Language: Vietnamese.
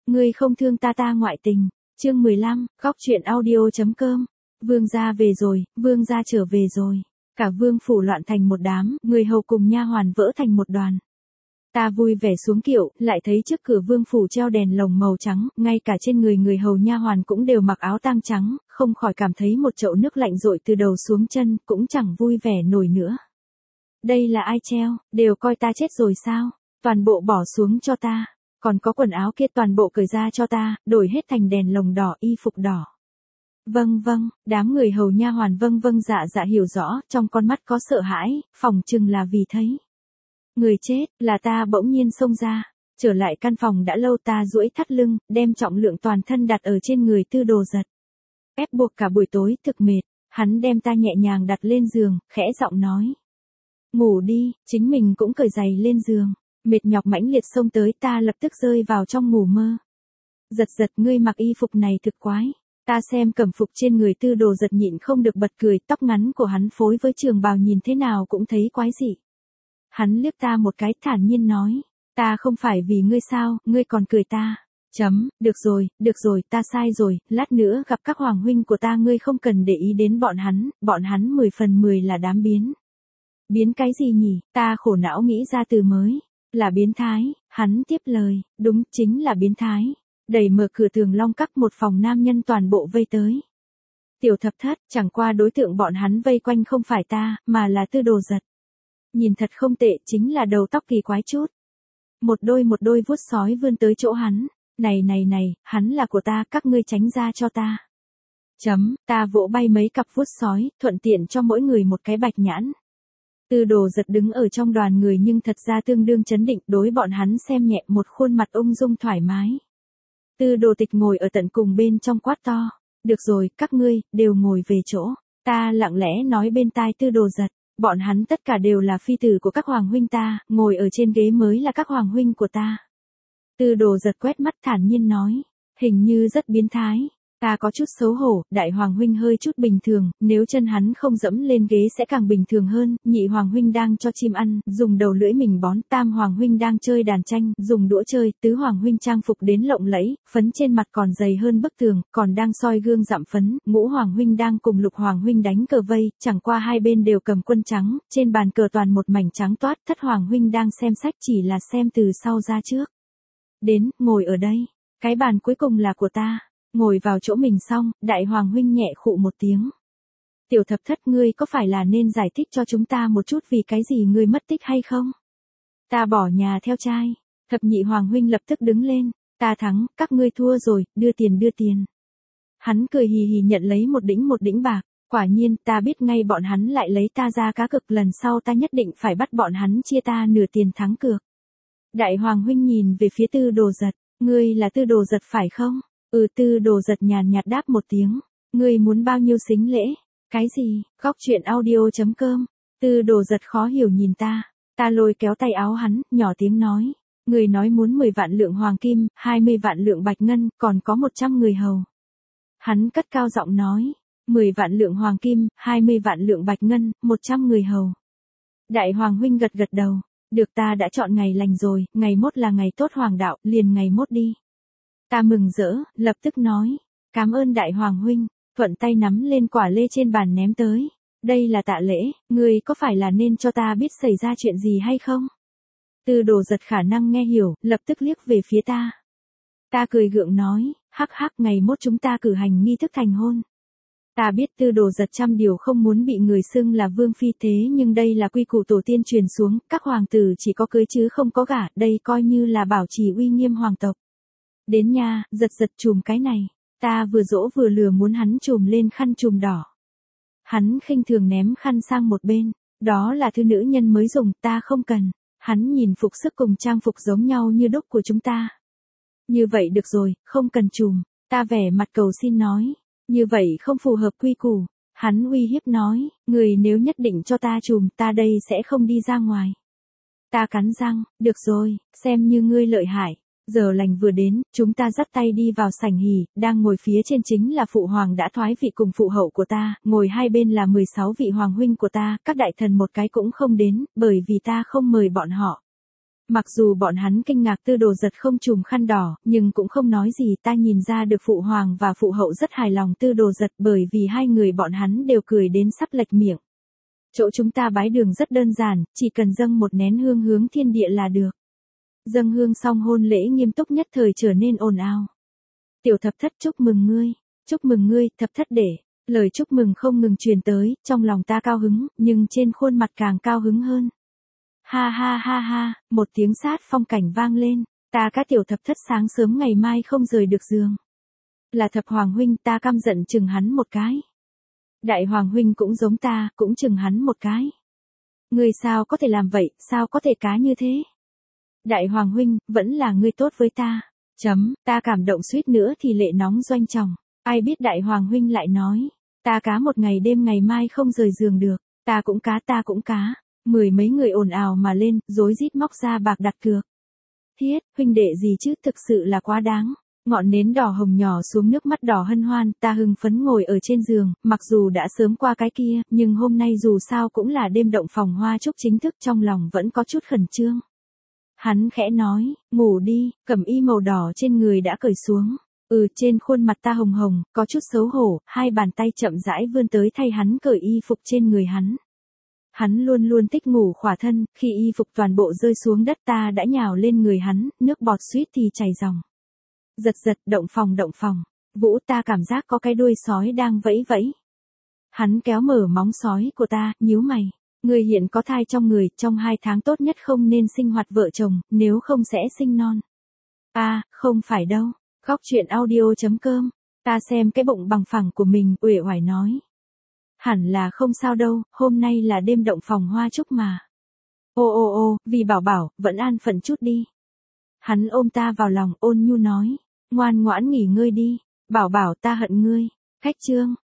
Ngươi không thương ta ta ngoại tình. Chương 15, góc truyện audio.com. Vương gia về rồi, vương gia trở về rồi. Cả vương phủ loạn thành một đám, người hầu cùng nha hoàn vỡ thành một đoàn. Ta vui vẻ xuống kiệu, lại thấy trước cửa vương phủ treo đèn lồng màu trắng, ngay cả trên người hầu nha hoàn cũng đều mặc áo tang trắng, không khỏi cảm thấy một chậu nước lạnh dội từ đầu xuống chân, cũng chẳng vui vẻ nổi nữa. Đây là ai treo, đều coi ta chết rồi sao? Toàn bộ bỏ xuống cho ta. Còn có quần áo kia toàn bộ cởi ra cho ta, đổi hết thành đèn lồng đỏ, y phục đỏ. Vâng vâng, đám người hầu nha hoàn vâng vâng dạ dạ hiểu rõ, trong con mắt có sợ hãi, phỏng chừng là vì thấy người chết, là ta bỗng nhiên xông ra. Trở lại căn phòng đã lâu, ta duỗi thắt lưng, đem trọng lượng toàn thân đặt ở trên người Tư Đồ Giật. Ép buộc cả buổi tối, thực mệt, hắn đem ta nhẹ nhàng đặt lên giường, khẽ giọng nói. Ngủ đi, chính mình cũng cởi giày lên giường. Mệt nhọc mãnh liệt xông tới, ta lập tức rơi vào trong ngủ mơ. Giật giật, ngươi mặc y phục này thực quái. Ta xem cẩm phục trên người Tư Đồ Giật nhịn không được bật cười, tóc ngắn của hắn phối với trường bào nhìn thế nào cũng thấy quái dị. Hắn liếc ta một cái thản nhiên nói, ta không phải vì ngươi sao, ngươi còn cười ta. Được rồi, ta sai rồi, lát nữa gặp các hoàng huynh của ta ngươi không cần để ý đến bọn hắn 10 phần 10 là đám biến. Biến cái gì nhỉ, ta khổ não nghĩ ra từ mới. Là biến thái, hắn tiếp lời, đúng, chính là biến thái. Đẩy mở cửa tường long các, một phòng nam nhân toàn bộ vây tới. Tiểu Thập Thất, chẳng qua đối tượng bọn hắn vây quanh không phải ta, mà là Tư Đồ Giật. Nhìn thật không tệ, chính là đầu tóc kỳ quái chút. Một đôi vuốt sói vươn tới chỗ hắn. Này, hắn là của ta, các ngươi tránh ra cho ta. Ta vỗ bay mấy cặp vuốt sói, thuận tiện cho mỗi người một cái bạch nhãn. Tư Đồ Giật đứng ở trong đoàn người nhưng thật ra tương đương chấn định, đối bọn hắn xem nhẹ, một khuôn mặt ung dung thoải mái. Tư Đồ Tịch ngồi ở tận cùng bên trong quát to. Được rồi, các ngươi, đều ngồi về chỗ. Ta lặng lẽ nói bên tai Tư Đồ Giật. Bọn hắn tất cả đều là phi tử của các hoàng huynh ta, ngồi ở trên ghế mới là các hoàng huynh của ta. Tư Đồ Giật quét mắt thản nhiên nói. Hình như rất biến thái. Ta có chút xấu hổ, đại hoàng huynh hơi chút bình thường, nếu chân hắn không dẫm lên ghế sẽ càng bình thường hơn, nhị hoàng huynh đang cho chim ăn, dùng đầu lưỡi mình bón, tam hoàng huynh đang chơi đàn tranh, dùng đũa chơi, tứ hoàng huynh trang phục đến lộng lẫy, phấn trên mặt còn dày hơn bức tường, còn đang soi gương dặm phấn, ngũ hoàng huynh đang cùng lục hoàng huynh đánh cờ vây, chẳng qua hai bên đều cầm quân trắng, trên bàn cờ toàn một mảnh trắng toát, thất hoàng huynh đang xem sách, chỉ là xem từ sau ra trước. Đến, ngồi ở đây, cái bàn cuối cùng là của ta. Ngồi vào chỗ mình xong, đại hoàng huynh nhẹ khụ một tiếng. Tiểu Thập Thất, ngươi có phải là nên giải thích cho chúng ta một chút vì cái gì ngươi mất tích hay không? Ta bỏ nhà theo trai. Thập nhị hoàng huynh lập tức đứng lên. Ta thắng, các ngươi thua rồi, đưa tiền. Hắn cười hì hì nhận lấy một đĩnh bạc. Quả nhiên, ta biết ngay bọn hắn lại lấy ta ra cá cược, lần sau ta nhất định phải bắt bọn hắn chia ta nửa tiền thắng cược. Đại hoàng huynh nhìn về phía Tư Đồ Giật. Ngươi là Tư Đồ Giật phải không? Tư Đồ Giật nhàn nhạt đáp một tiếng. Ngươi muốn bao nhiêu sính lễ? Cái gì? Góc truyện audio.com. Tư Đồ Giật khó hiểu nhìn ta. Ta lôi kéo tay áo hắn, nhỏ tiếng nói. Người nói muốn 10 vạn lượng hoàng kim, 20 vạn lượng bạch ngân, còn có 100 người hầu. Hắn cất cao giọng nói. 10 vạn lượng hoàng kim, 20 vạn lượng bạch ngân, 100 người hầu. Đại hoàng huynh gật đầu. Được, ta đã chọn ngày lành rồi, ngày mốt là ngày tốt hoàng đạo, liền ngày mốt đi. Ta mừng rỡ, lập tức nói. Cảm ơn đại hoàng huynh, thuận tay nắm lên quả lê trên bàn ném tới. Đây là tạ lễ, ngươi có phải là nên cho ta biết xảy ra chuyện gì hay không? Tư Đồ Giật khả năng nghe hiểu, lập tức liếc về phía ta. Ta cười gượng nói, hắc, ngày mốt chúng ta cử hành nghi thức thành hôn. Ta biết Tư Đồ Giật trăm điều không muốn bị người xưng là vương phi, thế nhưng đây là quy củ tổ tiên truyền xuống, các hoàng tử chỉ có cưới chứ không có gả, đây coi như là bảo trì uy nghiêm hoàng tộc. Đến nha, giật chùm cái này. Ta vừa dỗ vừa lừa muốn hắn chùm lên khăn chùm đỏ. Hắn khinh thường ném khăn sang một bên. Đó là thứ nữ nhân mới dùng, ta không cần. Hắn nhìn phục sức cùng trang phục giống nhau như đúc của chúng ta. Như vậy được rồi, không cần chùm. Ta vẻ mặt cầu xin nói. Như vậy không phù hợp quy củ. Hắn uy hiếp nói, người nếu nhất định cho ta chùm, ta đây sẽ không đi ra ngoài. Ta cắn răng, được rồi, xem như ngươi lợi hại. Giờ lành vừa đến, chúng ta dắt tay đi vào sảnh hỉ, đang ngồi phía trên chính là phụ hoàng đã thoái vị cùng phụ hậu của ta, ngồi hai bên là 16 vị hoàng huynh của ta, các đại thần một cái cũng không đến, bởi vì ta không mời bọn họ. Mặc dù bọn hắn kinh ngạc Tư Đồ Giật không trùm khăn đỏ, nhưng cũng không nói gì, ta nhìn ra được phụ hoàng và phụ hậu rất hài lòng Tư Đồ Giật bởi vì hai người bọn hắn đều cười đến sắp lệch miệng. Chỗ chúng ta bái đường rất đơn giản, chỉ cần dâng một nén hương hướng thiên địa là được. Dâng hương xong hôn lễ nghiêm túc nhất thời trở nên ồn ào. Tiểu thập thất chúc mừng ngươi, thập thất đệ. Lời chúc mừng không ngừng truyền tới, trong lòng ta cao hứng, nhưng trên khuôn mặt càng cao hứng hơn. Ha ha ha ha, một tiếng sát phong cảnh vang lên, ta các tiểu thập thất sáng sớm ngày mai không rời được giường. Là thập hoàng huynh, ta căm giận chừng hắn một cái. Đại hoàng huynh cũng giống ta, cũng chừng hắn một cái. Ngươi sao có thể làm vậy, sao có thể cá như thế? Đại hoàng huynh, vẫn là ngươi tốt với ta. Ta cảm động suýt nữa thì lệ nóng doanh tròng. Ai biết đại hoàng huynh lại nói, ta cá một ngày đêm ngày mai không rời giường được, ta cũng cá. Mười mấy người ồn ào mà lên, rối rít móc ra bạc đặt cược. Thiết, huynh đệ gì chứ, thực sự là quá đáng. Ngọn nến đỏ hồng nhỏ xuống, nước mắt đỏ hân hoan, ta hưng phấn ngồi ở trên giường, mặc dù đã sớm qua cái kia, nhưng hôm nay dù sao cũng là đêm động phòng hoa chúc chính thức, trong lòng vẫn có chút khẩn trương. Hắn khẽ nói, ngủ đi, cẩm y màu đỏ trên người đã cởi xuống. Trên khuôn mặt ta hồng hồng, có chút xấu hổ, hai bàn tay chậm rãi vươn tới thay hắn cởi y phục trên người hắn. Hắn luôn luôn thích ngủ khỏa thân, khi y phục toàn bộ rơi xuống đất ta đã nhào lên người hắn, nước bọt suýt thì chảy ròng. Giật, động phòng. Vũ, ta cảm giác có cái đuôi sói đang vẫy vẫy. Hắn kéo mở móng sói của ta, nhíu mày. Người hiện có thai trong người, trong 2 tháng tốt nhất không nên sinh hoạt vợ chồng, nếu không sẽ sinh non. Không phải đâu. Góc truyện audio.com. Ta xem cái bụng bằng phẳng của mình, uể oải nói. Hẳn là không sao đâu, hôm nay là đêm động phòng hoa chúc mà. Vì bảo, vẫn an phận chút đi. Hắn ôm ta vào lòng, ôn nhu nói. Ngoan ngoãn nghỉ ngơi đi. Bảo, ta hận ngươi. Khách chương.